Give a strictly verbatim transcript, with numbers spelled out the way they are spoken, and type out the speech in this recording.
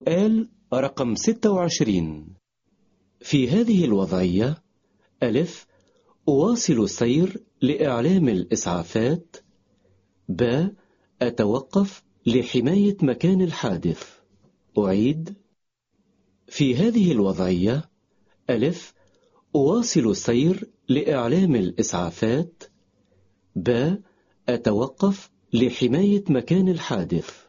سؤال رقم ستة وعشرين. في هذه الوضعية: ألف، أواصل السير لإعلام الإسعافات. ب، أتوقف لحماية مكان الحادث. أعيد. في هذه الوضعية: ألف، أواصل السير لإعلام الإسعافات. ب، أتوقف لحماية مكان الحادث.